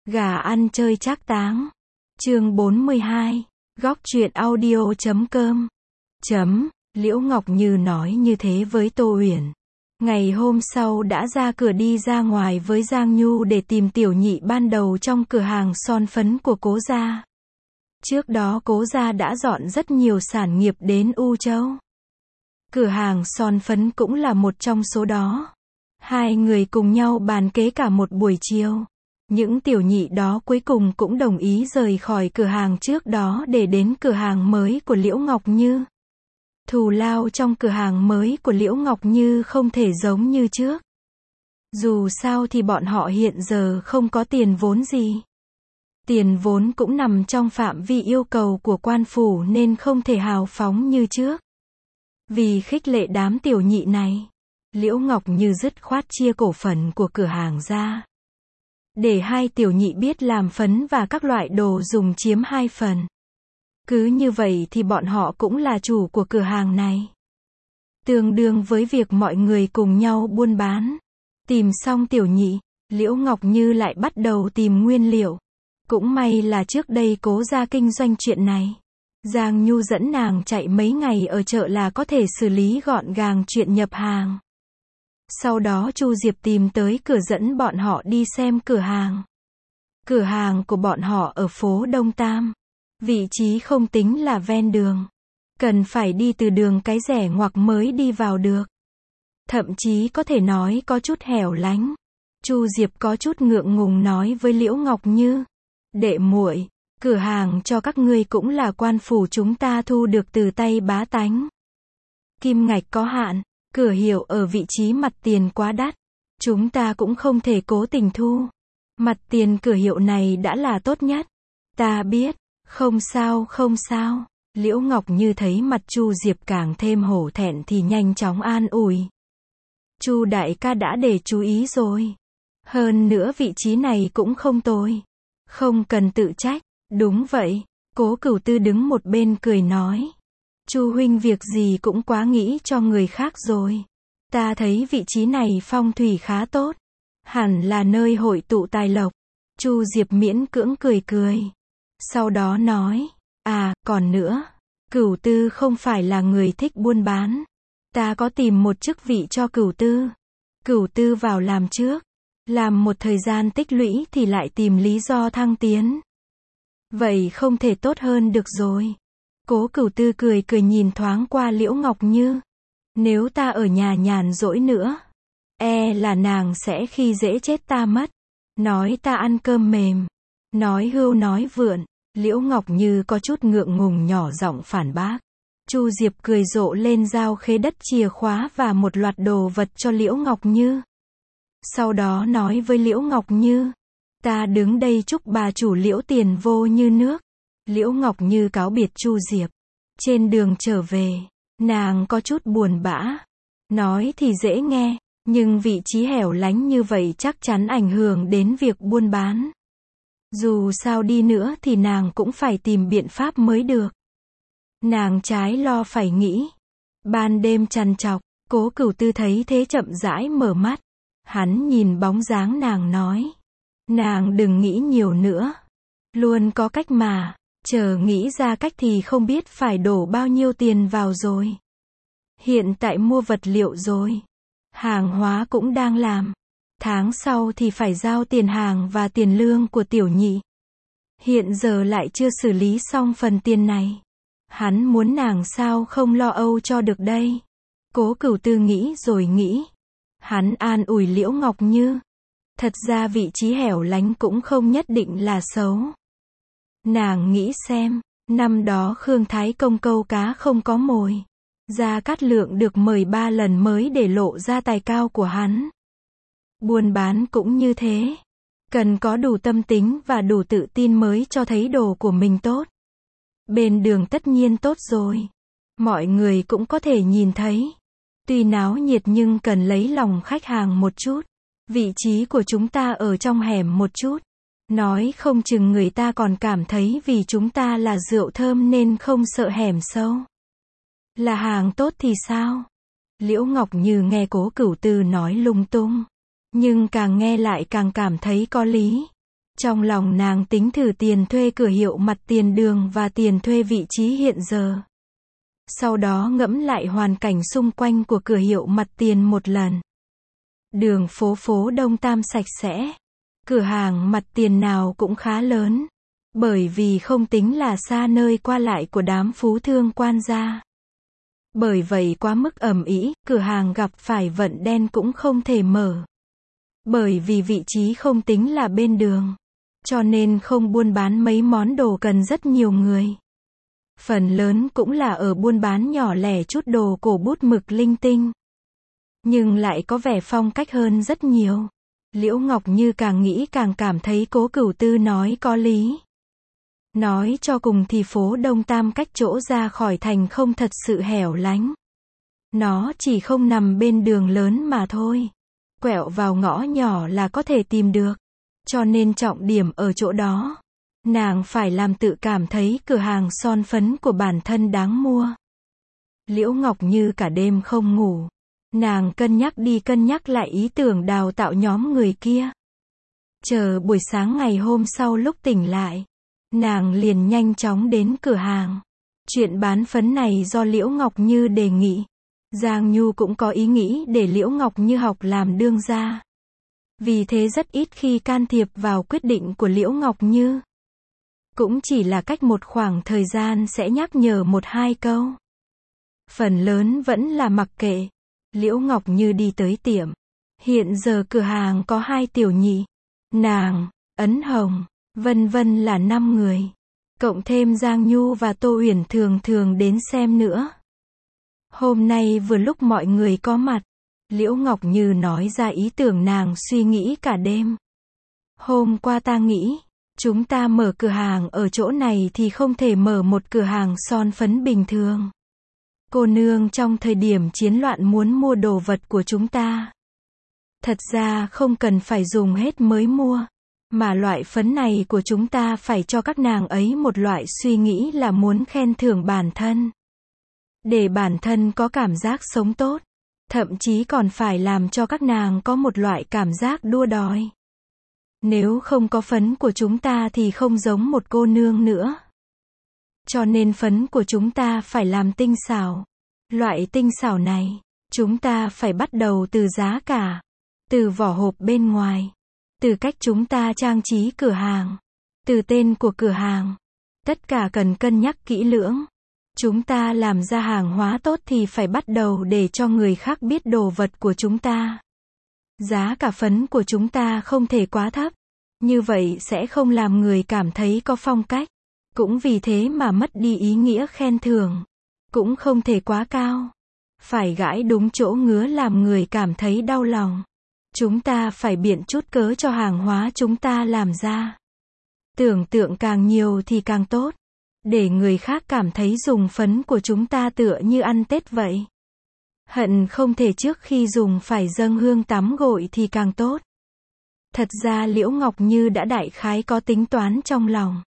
Gà ăn chơi trác táng. Chương 42. Góc truyện audio.com. Liễu Ngọc Như nói như thế với Tô Uyển. Ngày hôm sau đã ra cửa đi ra ngoài với Giang Nhu để tìm tiểu nhị ban đầu trong cửa hàng son phấn của Cố gia. Trước đó Cố gia đã dọn rất nhiều sản nghiệp đến U Châu. Cửa hàng son phấn cũng là một trong số đó. Hai người cùng nhau bàn kế cả một buổi chiều. Những tiểu nhị đó cuối cùng cũng đồng ý rời khỏi cửa hàng trước đó để đến cửa hàng mới của Liễu Ngọc Như. Thù lao trong cửa hàng mới của Liễu Ngọc Như không thể giống như trước. Dù sao thì bọn họ hiện giờ không có tiền vốn gì. Tiền vốn cũng nằm trong phạm vi yêu cầu của quan phủ nên không thể hào phóng như trước. Vì khích lệ đám tiểu nhị này, Liễu Ngọc Như dứt khoát chia cổ phần của cửa hàng ra. Để hai tiểu nhị biết làm phấn và các loại đồ dùng chiếm 2 phần. Cứ như vậy thì bọn họ cũng là chủ của cửa hàng này. Tương đương với việc mọi người cùng nhau buôn bán. Tìm xong tiểu nhị, Liễu Ngọc Như lại bắt đầu tìm nguyên liệu. Cũng may là trước đây Cố gia kinh doanh chuyện này. Giang Nhu dẫn nàng chạy mấy ngày ở chợ là có thể xử lý gọn gàng chuyện nhập hàng. Sau đó Chu Diệp tìm tới cửa dẫn bọn họ đi xem cửa hàng. Cửa hàng của bọn họ ở phố Đông Tam. Vị trí không tính là ven đường. Cần phải đi từ đường cái rẻ ngoặc mới đi vào được. Thậm chí có thể nói có chút hẻo lánh. Chu Diệp có chút ngượng ngùng nói với Liễu Ngọc Như. Đệ muội, cửa hàng cho các ngươi cũng là quan phủ chúng ta thu được từ tay bá tánh. Kim ngạch có hạn, cửa hiệu ở vị trí mặt tiền quá đắt. Chúng ta cũng không thể cố tình thu. Mặt tiền cửa hiệu này đã là tốt nhất. Ta biết, không sao không sao. Liễu Ngọc Như thấy mặt Chu Diệp càng thêm hổ thẹn thì nhanh chóng an ủi. Chu đại ca đã để chú ý rồi. Hơn nữa vị trí này cũng không tồi. Không cần tự trách. Đúng vậy. Cố Cửu Tư đứng một bên cười nói. Chu huynh việc gì cũng quá nghĩ cho người khác rồi. Ta thấy vị trí này phong thủy khá tốt. Hẳn là nơi hội tụ tài lộc. Chu Diệp miễn cưỡng cười cười. Sau đó nói. À, còn nữa. Cửu Tư không phải là người thích buôn bán. Ta có tìm một chức vị cho Cửu Tư. Cửu Tư vào làm trước. Làm một thời gian tích lũy thì lại tìm lý do thăng tiến. Vậy không thể tốt hơn được rồi. Cố Cửu Tư cười cười nhìn thoáng qua Liễu Ngọc Như. Nếu ta ở nhà nhàn rỗi nữa, là nàng sẽ khi dễ chết ta mất. Nói ta ăn cơm mềm. Nói hưu nói vượn. Liễu Ngọc Như có chút ngượng ngùng nhỏ giọng phản bác. Chu Diệp cười rộ lên giao khế đất chìa khóa và một loạt đồ vật cho Liễu Ngọc Như. Sau đó nói với Liễu Ngọc Như. Ta đứng đây chúc bà chủ Liễu tiền vô như nước. Liễu Ngọc Như cáo biệt Chu Diệp. Trên đường trở về, nàng có chút buồn bã. Nói thì dễ nghe, nhưng vị trí hẻo lánh như vậy chắc chắn ảnh hưởng đến việc buôn bán. Dù sao đi nữa thì nàng cũng phải tìm biện pháp mới được. Nàng trái lo phải nghĩ. Ban đêm trằn trọc, Cố Cửu Tư thấy thế chậm rãi mở mắt. Hắn nhìn bóng dáng nàng nói. Nàng đừng nghĩ nhiều nữa. Luôn có cách mà. Chờ nghĩ ra cách thì không biết phải đổ bao nhiêu tiền vào rồi. Hiện tại mua vật liệu rồi. Hàng hóa cũng đang làm. Tháng sau thì phải giao tiền hàng và tiền lương của tiểu nhị. Hiện giờ lại chưa xử lý xong phần tiền này. Hắn muốn nàng sao không lo âu cho được đây. Cố Cửu Tư nghĩ rồi nghĩ. Hắn an ủi Liễu Ngọc Như. Thật ra vị trí hẻo lánh cũng không nhất định là xấu. Nàng nghĩ xem, năm đó Khương Thái Công câu cá không có mồi. Gia Cát Lượng được mời 3 lần mới để lộ ra tài cao của hắn. Buôn bán cũng như thế. Cần có đủ tâm tính và đủ tự tin mới cho thấy đồ của mình tốt. Bên đường tất nhiên tốt rồi. Mọi người cũng có thể nhìn thấy. Tuy náo nhiệt nhưng cần lấy lòng khách hàng một chút. Vị trí của chúng ta ở trong hẻm một chút. Nói không chừng người ta còn cảm thấy vì chúng ta là rượu thơm nên không sợ hẻm sâu. Là hàng tốt thì sao? Liễu Ngọc Như nghe Cố Cửu Tư nói lung tung. Nhưng càng nghe lại càng cảm thấy có lý. Trong lòng nàng tính thử tiền thuê cửa hiệu mặt tiền đường và tiền thuê vị trí hiện giờ. Sau đó ngẫm lại hoàn cảnh xung quanh của cửa hiệu mặt tiền một lần. Đường phố Đông Tam sạch sẽ. Cửa hàng mặt tiền nào cũng khá lớn. Bởi vì không tính là xa nơi qua lại của đám phú thương quan gia. Bởi vậy quá mức ầm ĩ, cửa hàng gặp phải vận đen cũng không thể mở. Bởi vì vị trí không tính là bên đường. Cho nên không buôn bán mấy món đồ cần rất nhiều người. Phần lớn cũng là ở buôn bán nhỏ lẻ chút đồ cổ bút mực linh tinh. Nhưng lại có vẻ phong cách hơn rất nhiều. Liễu Ngọc Như càng nghĩ càng cảm thấy Cố Cửu Tư nói có lý. Nói cho cùng thì phố Đông Tam cách chỗ ra khỏi thành không thật sự hẻo lánh. Nó chỉ không nằm bên đường lớn mà thôi. Quẹo vào ngõ nhỏ là có thể tìm được. Cho nên trọng điểm ở chỗ đó. Nàng phải làm tự cảm thấy cửa hàng son phấn của bản thân đáng mua. Liễu Ngọc Như cả đêm không ngủ. Nàng cân nhắc đi cân nhắc lại ý tưởng đào tạo nhóm người kia. Chờ buổi sáng ngày hôm sau lúc tỉnh lại, nàng liền nhanh chóng đến cửa hàng. Chuyện bán phấn này do Liễu Ngọc Như đề nghị. Giang Nhu cũng có ý nghĩ để Liễu Ngọc Như học làm đương gia. Vì thế rất ít khi can thiệp vào quyết định của Liễu Ngọc Như. Cũng chỉ là cách một khoảng thời gian sẽ nhắc nhở một hai câu. Phần lớn vẫn là mặc kệ. Liễu Ngọc Như đi tới tiệm. Hiện giờ cửa hàng có 2 tiểu nhị, nàng, Ấn Hồng, vân vân là 5 người. Cộng thêm Giang Nhu và Tô Uyển thường thường đến xem nữa. Hôm nay vừa lúc mọi người có mặt, Liễu Ngọc Như nói ra ý tưởng nàng suy nghĩ cả đêm. Hôm qua ta nghĩ, chúng ta mở cửa hàng ở chỗ này thì không thể mở một cửa hàng son phấn bình thường. Cô nương trong thời điểm chiến loạn muốn mua đồ vật của chúng ta. Thật ra không cần phải dùng hết mới mua. Mà loại phấn này của chúng ta phải cho các nàng ấy một loại suy nghĩ là muốn khen thưởng bản thân. Để bản thân có cảm giác sống tốt. Thậm chí còn phải làm cho các nàng có một loại cảm giác đua đòi. Nếu không có phấn của chúng ta thì không giống một cô nương nữa. Cho nên phấn của chúng ta phải làm tinh xảo. Loại tinh xảo này, chúng ta phải bắt đầu từ giá cả, từ vỏ hộp bên ngoài, từ cách chúng ta trang trí cửa hàng, từ tên của cửa hàng. Tất cả cần cân nhắc kỹ lưỡng. Chúng ta làm ra hàng hóa tốt thì phải bắt đầu để cho người khác biết đồ vật của chúng ta. Giá cả phấn của chúng ta không thể quá thấp. Như vậy sẽ không làm người cảm thấy có phong cách. Cũng vì thế mà mất đi ý nghĩa khen thưởng. Cũng không thể quá cao. Phải gãi đúng chỗ ngứa làm người cảm thấy đau lòng. Chúng ta phải biện chút cớ cho hàng hóa chúng ta làm ra. Tưởng tượng càng nhiều thì càng tốt. Để người khác cảm thấy dùng phấn của chúng ta tựa như ăn Tết vậy. Hận không thể trước khi dùng phải dâng hương tắm gội thì càng tốt. Thật ra Liễu Ngọc Như đã đại khái có tính toán trong lòng.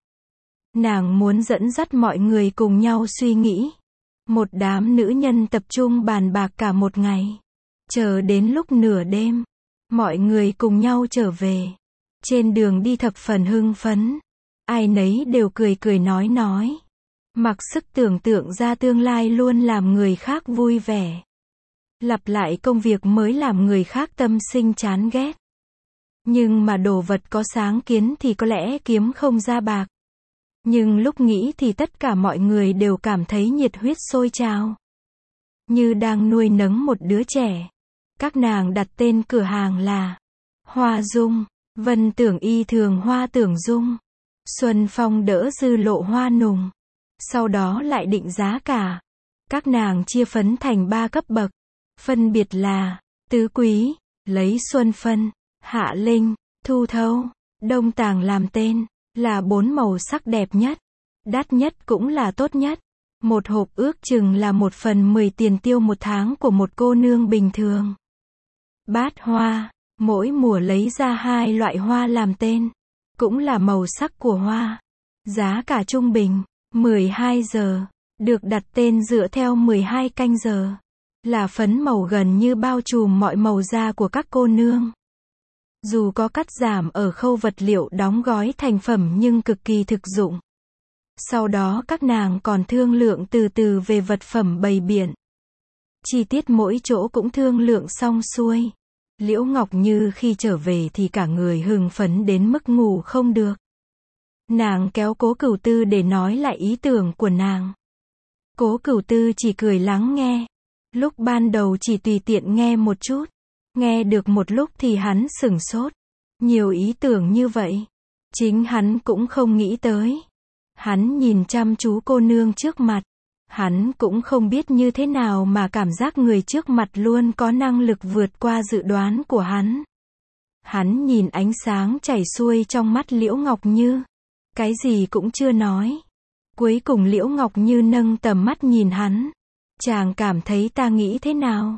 Nàng muốn dẫn dắt mọi người cùng nhau suy nghĩ. Một đám nữ nhân tập trung bàn bạc cả một ngày. Chờ đến lúc nửa đêm, mọi người cùng nhau trở về. Trên đường đi thập phần hưng phấn. Ai nấy đều cười cười nói. Mặc sức tưởng tượng ra tương lai luôn làm người khác vui vẻ. Lặp lại công việc mới làm người khác tâm sinh chán ghét. Nhưng mà đồ vật có sáng kiến thì có lẽ kiếm không ra bạc. Nhưng lúc nghĩ thì tất cả mọi người đều cảm thấy nhiệt huyết sôi trào. Như đang nuôi nấng một đứa trẻ. Các nàng đặt tên cửa hàng là Hoa Dung, Vân Tưởng Y thường Hoa Tưởng Dung, Xuân Phong đỡ Dư Lộ Hoa Nùng. Sau đó lại định giá cả. Các nàng chia phấn thành 3 cấp bậc. Phân biệt là Tứ Quý, lấy Xuân Phân, Hạ Linh, Thu Thâu, Đông Tàng làm tên. Là 4 màu sắc đẹp nhất. Đắt nhất cũng là tốt nhất. Một hộp ước chừng là 1/10 tiền tiêu một tháng của một cô nương bình thường. Bát hoa, mỗi mùa lấy ra 2 loại hoa làm tên. Cũng là màu sắc của hoa. Giá cả trung bình, 12 giờ. Được đặt tên dựa theo 12 canh giờ. Là phấn màu gần như bao trùm mọi màu da của các cô nương. Dù có cắt giảm ở khâu vật liệu đóng gói thành phẩm nhưng cực kỳ thực dụng. Sau đó các nàng còn thương lượng từ từ về vật phẩm bày biện. Chi tiết mỗi chỗ cũng thương lượng xong xuôi. Liễu Ngọc Như khi trở về thì cả người hưng phấn đến mức ngủ không được. Nàng kéo Cố Cửu Tư để nói lại ý tưởng của nàng. Cố Cửu Tư chỉ cười lắng nghe. Lúc ban đầu chỉ tùy tiện nghe một chút. Nghe được một lúc thì hắn sửng sốt. Nhiều ý tưởng như vậy. Chính hắn cũng không nghĩ tới. Hắn nhìn chăm chú cô nương trước mặt. Hắn cũng không biết như thế nào mà cảm giác người trước mặt luôn có năng lực vượt qua dự đoán của hắn. Hắn nhìn ánh sáng chảy xuôi trong mắt Liễu Ngọc Như. Cái gì cũng chưa nói. Cuối cùng Liễu Ngọc Như nâng tầm mắt nhìn hắn. Chàng cảm thấy ta nghĩ thế nào?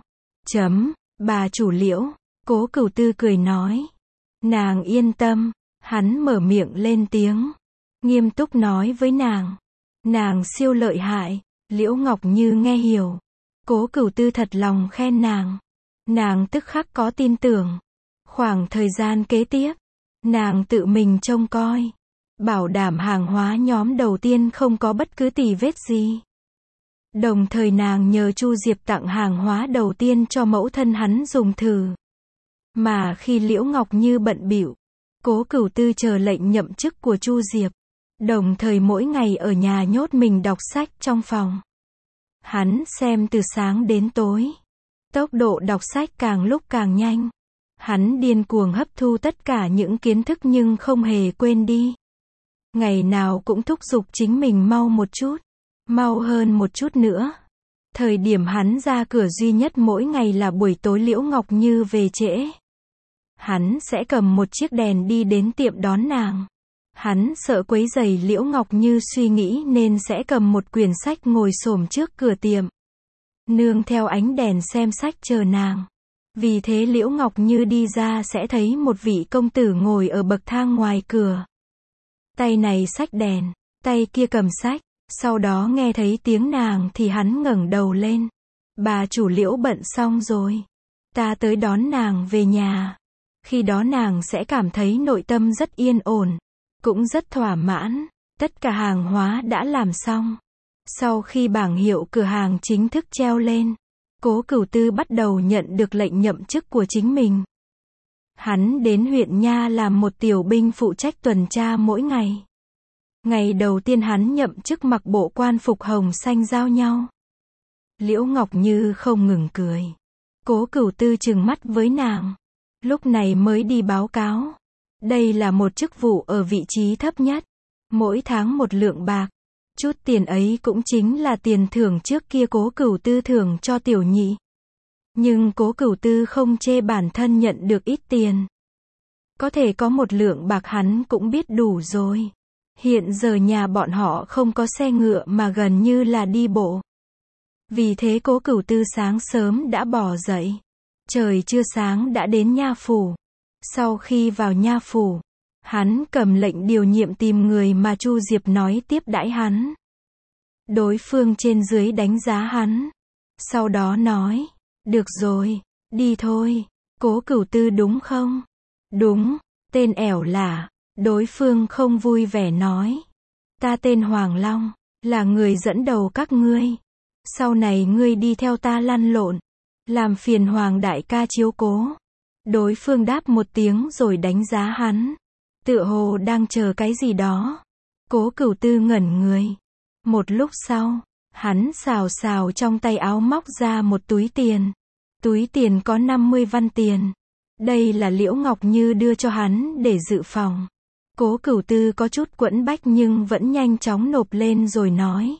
Bà chủ Liễu. Cố Cửu Tư cười nói. Nàng yên tâm. Hắn mở miệng lên tiếng. Nghiêm túc nói với nàng. Nàng siêu lợi hại. Liễu Ngọc Như nghe hiểu. Cố Cửu Tư thật lòng khen nàng. Nàng tức khắc có tin tưởng. Khoảng thời gian kế tiếp, nàng tự mình trông coi. Bảo đảm hàng hóa nhóm đầu tiên không có bất cứ tì vết gì. Đồng thời nàng nhờ Chu Diệp tặng hàng hóa đầu tiên cho mẫu thân hắn dùng thử. Mà khi Liễu Ngọc Như bận bịu, Cố Cửu Tư chờ lệnh nhậm chức của Chu Diệp. Đồng thời mỗi ngày ở nhà nhốt mình đọc sách trong phòng. Hắn xem từ sáng đến tối. Tốc độ đọc sách càng lúc càng nhanh. Hắn điên cuồng hấp thu tất cả những kiến thức nhưng không hề quên đi. Ngày nào cũng thúc giục chính mình mau một chút. Mau hơn một chút nữa. Thời điểm hắn ra cửa duy nhất mỗi ngày là buổi tối Liễu Ngọc Như về trễ. Hắn sẽ cầm một chiếc đèn đi đến tiệm đón nàng. Hắn sợ quấy rầy Liễu Ngọc Như suy nghĩ nên sẽ cầm một quyển sách ngồi xổm trước cửa tiệm. Nương theo ánh đèn xem sách chờ nàng. Vì thế Liễu Ngọc Như đi ra sẽ thấy một vị công tử ngồi ở bậc thang ngoài cửa. Tay này xách đèn, tay kia cầm sách. Sau đó nghe thấy tiếng nàng thì hắn ngẩng đầu lên. Bà chủ Liễu bận xong rồi. Ta tới đón nàng về nhà. Khi đó nàng sẽ cảm thấy nội tâm rất yên ổn. Cũng rất thỏa mãn. Tất cả hàng hóa đã làm xong. Sau khi bảng hiệu cửa hàng chính thức treo lên, Cố Cửu Tư bắt đầu nhận được lệnh nhậm chức của chính mình. Hắn đến huyện Nha làm một tiểu binh phụ trách tuần tra mỗi ngày. Ngày đầu tiên hắn nhậm chức mặc bộ quan phục hồng xanh giao nhau. Liễu Ngọc Như không ngừng cười. Cố Cửu Tư trừng mắt với nàng. Lúc này mới đi báo cáo. Đây là một chức vụ ở vị trí thấp nhất. Mỗi tháng 1 lượng bạc. Chút tiền ấy cũng chính là tiền thưởng trước kia Cố Cửu Tư thưởng cho tiểu nhị. Nhưng Cố Cửu Tư không chê bản thân nhận được ít tiền. Có thể có 1 lượng bạc hắn cũng biết đủ rồi. Hiện giờ nhà bọn họ không có xe ngựa mà gần như là đi bộ. Vì thế Cố Cửu Tư sáng sớm đã bỏ dậy. Trời chưa sáng đã đến nha phủ. Sau khi vào nha phủ, hắn cầm lệnh điều nhiệm tìm người mà Chu Diệp nói tiếp đãi hắn. Đối phương trên dưới đánh giá hắn. Sau đó nói, được rồi, đi thôi. Cố Cửu Tư đúng không? Đúng, tên ẻo lả. Đối phương không vui vẻ nói. Ta tên Hoàng Long, là người dẫn đầu các ngươi. Sau này ngươi đi theo ta lăn lộn. Làm phiền Hoàng đại ca chiếu cố. Đối phương đáp một tiếng rồi đánh giá hắn. Tựa hồ đang chờ cái gì đó. Cố Cửu Tư ngẩn người. Một lúc sau, hắn xào xào trong tay áo móc ra một túi tiền. Túi tiền có 50 văn tiền. Đây là Liễu Ngọc Như đưa cho hắn để dự phòng. Cố Cửu Tư có chút quẫn bách nhưng vẫn nhanh chóng nộp lên rồi nói.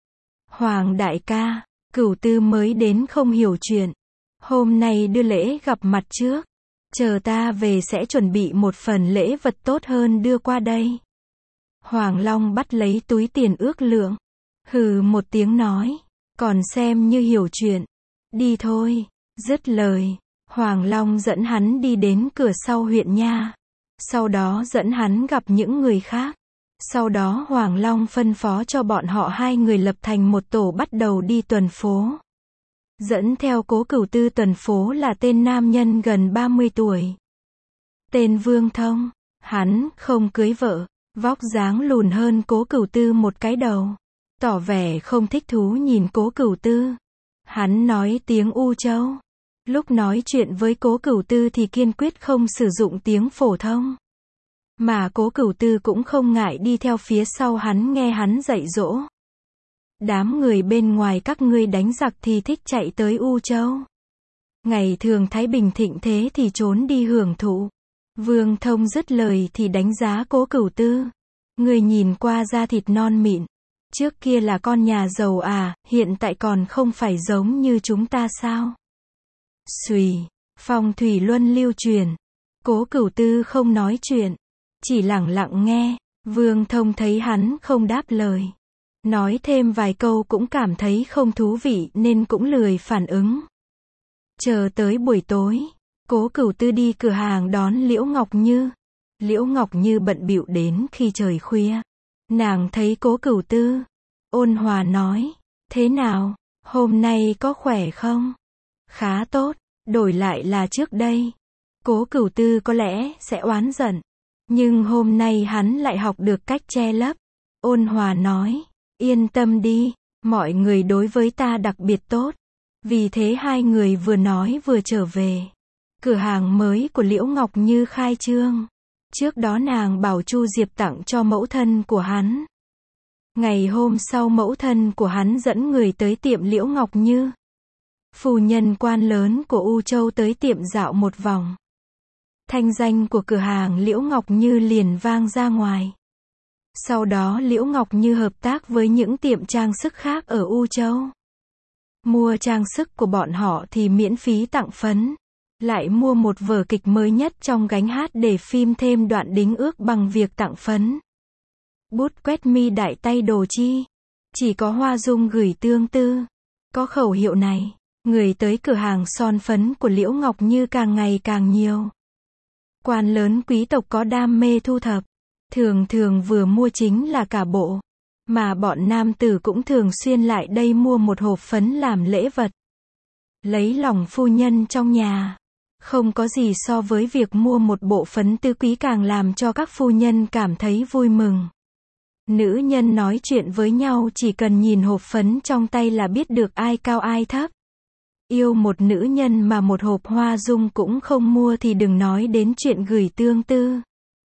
Hoàng đại ca, Cửu Tư mới đến không hiểu chuyện. Hôm nay đưa lễ gặp mặt trước. Chờ ta về sẽ chuẩn bị một phần lễ vật tốt hơn đưa qua đây. Hoàng Long bắt lấy túi tiền ước lượng. Hừ một tiếng nói. Còn xem như hiểu chuyện. Đi thôi. Dứt lời. Hoàng Long dẫn hắn đi đến cửa sau huyện Nha. Sau đó dẫn hắn gặp những người khác. Sau đó Hoàng Long phân phó cho bọn họ 2 người lập thành một tổ bắt đầu đi tuần phố. Dẫn theo Cố Cửu Tư tuần phố là tên nam nhân gần 30 tuổi. tên Vương Thông. Hắn không cưới vợ, vóc dáng lùn hơn Cố Cửu Tư một cái đầu. Tỏ vẻ không thích thú nhìn Cố Cửu Tư. Hắn nói tiếng U Châu. Lúc nói chuyện với Cố Cửu Tư thì kiên quyết không sử dụng tiếng phổ thông. Mà Cố Cửu Tư cũng không ngại đi theo phía sau hắn nghe hắn dạy dỗ. Đám người bên ngoài các ngươi đánh giặc thì thích chạy tới U Châu. Ngày thường Thái Bình thịnh thế thì trốn đi hưởng thụ. Vương Thông dứt lời thì đánh giá Cố Cửu Tư. Người nhìn qua da thịt non mịn. Trước kia là con nhà giàu à, hiện tại còn không phải giống như chúng ta sao? Xùy, phong thủy luân lưu truyền. Cố Cửu Tư không nói chuyện, chỉ lẳng lặng nghe. Vương Thông thấy hắn không đáp lời, nói thêm vài câu cũng cảm thấy không thú vị nên cũng lười phản ứng. Chờ tới buổi tối, Cố Cửu Tư đi cửa hàng đón Liễu Ngọc Như. Liễu Ngọc Như bận bịu đến khi trời khuya. Nàng thấy Cố Cửu Tư, ôn hòa nói, thế nào, hôm nay có khỏe không? Khá tốt, đổi lại là trước đây. Cố Cửu Tư có lẽ sẽ oán giận. Nhưng hôm nay hắn lại học được cách che lấp. Ôn hòa nói, yên tâm đi, mọi người đối với ta đặc biệt tốt. Vì thế hai người vừa nói vừa trở về. Cửa hàng mới của Liễu Ngọc Như khai trương. Trước đó nàng bảo Chu Diệp tặng cho mẫu thân của hắn. Ngày hôm sau mẫu thân của hắn dẫn người tới tiệm Liễu Ngọc Như. Phu nhân quan lớn của U Châu tới tiệm dạo một vòng. Thanh danh của cửa hàng Liễu Ngọc Như liền vang ra ngoài. Sau đó Liễu Ngọc Như hợp tác với những tiệm trang sức khác ở U Châu. Mua trang sức của bọn họ thì miễn phí tặng phấn. Lại mua một vở kịch mới nhất trong gánh hát để phim thêm đoạn đính ước bằng việc tặng phấn. Bút quét mi đại tay đồ chi. Chỉ có Hoa Dung gửi tương tư. Có khẩu hiệu này, người tới cửa hàng son phấn của Liễu Ngọc Như càng ngày càng nhiều. Quan lớn quý tộc có đam mê thu thập. Thường thường vừa mua chính là cả bộ. Mà bọn nam tử cũng thường xuyên lại đây mua một hộp phấn làm lễ vật. Lấy lòng phu nhân trong nhà. Không có gì so với việc mua một bộ phấn tứ quý càng làm cho các phu nhân cảm thấy vui mừng. Nữ nhân nói chuyện với nhau chỉ cần nhìn hộp phấn trong tay là biết được ai cao ai thấp. Yêu một nữ nhân mà một hộp hoa dung cũng không mua thì đừng nói đến chuyện gửi tương tư.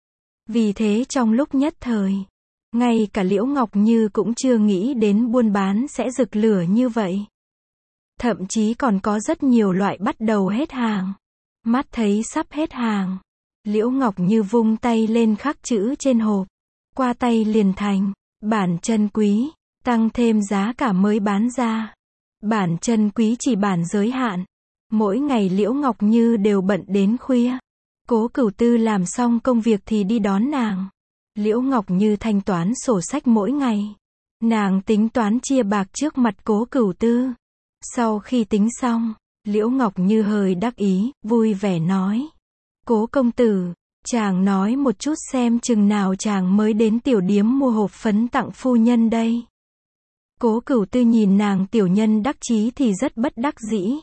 Vì thế trong lúc nhất thời, ngay cả Liễu Ngọc Như cũng chưa nghĩ đến buôn bán sẽ rực lửa như vậy. Thậm chí còn có rất nhiều loại bắt đầu hết hàng. Mắt thấy sắp hết hàng, Liễu Ngọc Như vung tay lên khắc chữ trên hộp. Qua tay liền thành, bản chân quý, tăng thêm giá cả mới bán ra. Bản chân quý chỉ bản giới hạn. Mỗi ngày Liễu Ngọc Như đều bận đến khuya. Cố Cửu Tư làm xong công việc thì đi đón nàng. Liễu Ngọc Như thanh toán sổ sách mỗi ngày. Nàng tính toán chia bạc trước mặt Cố Cửu Tư. Sau khi tính xong, Liễu Ngọc Như hơi đắc ý, vui vẻ nói. Cố công tử, chàng nói một chút xem chừng nào chàng mới đến tiểu điếm mua hộp phấn tặng phu nhân đây. Cố Cửu Tư nhìn nàng tiểu nhân đắc chí thì rất bất đắc dĩ.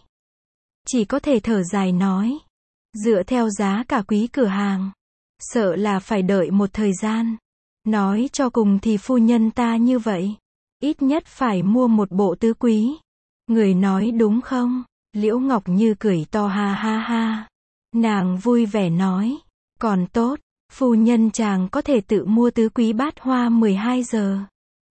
Chỉ có thể thở dài nói. Dựa theo giá cả quý cửa hàng, sợ là phải đợi một thời gian. Nói cho cùng thì phu nhân ta như vậy, ít nhất phải mua một bộ tứ quý. Người nói đúng không? Liễu Ngọc Như cười to ha ha ha. Nàng vui vẻ nói. Còn tốt, phu nhân chàng có thể tự mua tứ quý bát hoa 12 giờ.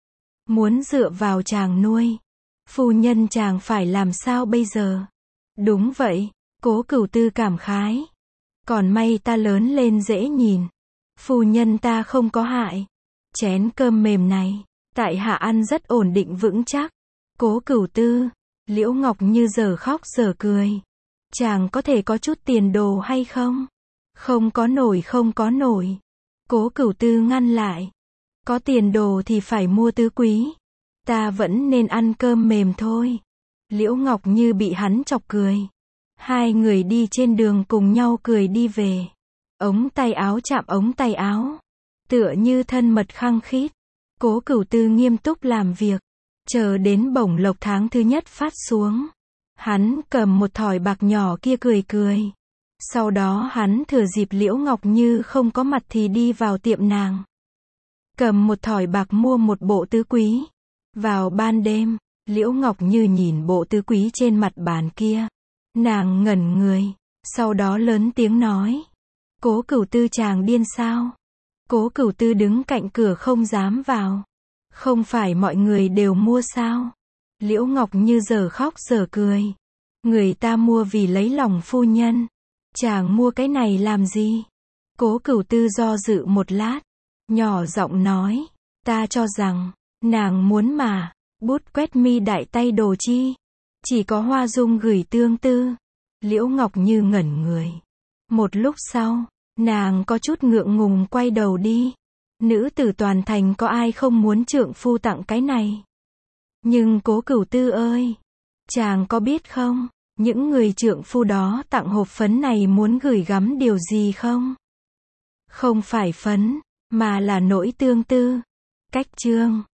Muốn dựa vào chàng nuôi, phu nhân chàng phải làm sao bây giờ? Đúng vậy, Cố Cửu Tư cảm khái. Còn may ta lớn lên dễ nhìn. Phu nhân ta không có hại. Chén cơm mềm này, tại hạ ăn rất ổn định vững chắc. Cố Cửu Tư, Liễu Ngọc Như giờ khóc giờ cười. Chàng có thể có chút tiền đồ hay không? Không có nổi không có nổi. Cố Cửu Tư ngăn lại. Có tiền đồ thì phải mua tứ quý. Ta vẫn nên ăn cơm mềm thôi. Liễu Ngọc Như bị hắn chọc cười. Hai người đi trên đường cùng nhau cười đi về. Ống tay áo chạm ống tay áo. Tựa như thân mật khăng khít. Cố Cửu Tư nghiêm túc làm việc. Chờ đến bổng lộc tháng thứ nhất phát xuống. Hắn cầm một thỏi bạc nhỏ kia cười cười. Sau đó hắn thừa dịp Liễu Ngọc Như không có mặt thì đi vào tiệm nàng. Cầm một thỏi bạc mua một bộ tứ quý. Vào ban đêm, Liễu Ngọc Như nhìn bộ tứ quý trên mặt bàn kia. Nàng ngẩn người, sau đó lớn tiếng nói. Cố Cửu Tư chàng điên sao? Cố Cửu Tư đứng cạnh cửa không dám vào. Không phải mọi người đều mua sao? Liễu Ngọc Như giờ khóc giờ cười. Người ta mua vì lấy lòng phu nhân. Chàng mua cái này làm gì? Cố Cửu Tư do dự một lát, nhỏ giọng nói, ta cho rằng, nàng muốn mà, bút quét mi đại tay đồ chi? Chỉ có Hoa Dung gửi tương tư. Liễu Ngọc Như ngẩn người. Một lúc sau, nàng có chút ngượng ngùng quay đầu đi. Nữ tử toàn thành có ai không muốn trượng phu tặng cái này? Nhưng Cố Cửu Tư ơi, chàng có biết không, những người trượng phu đó tặng hộp phấn này muốn gửi gắm điều gì không? Không phải phấn, mà là nỗi tương tư. Cách chương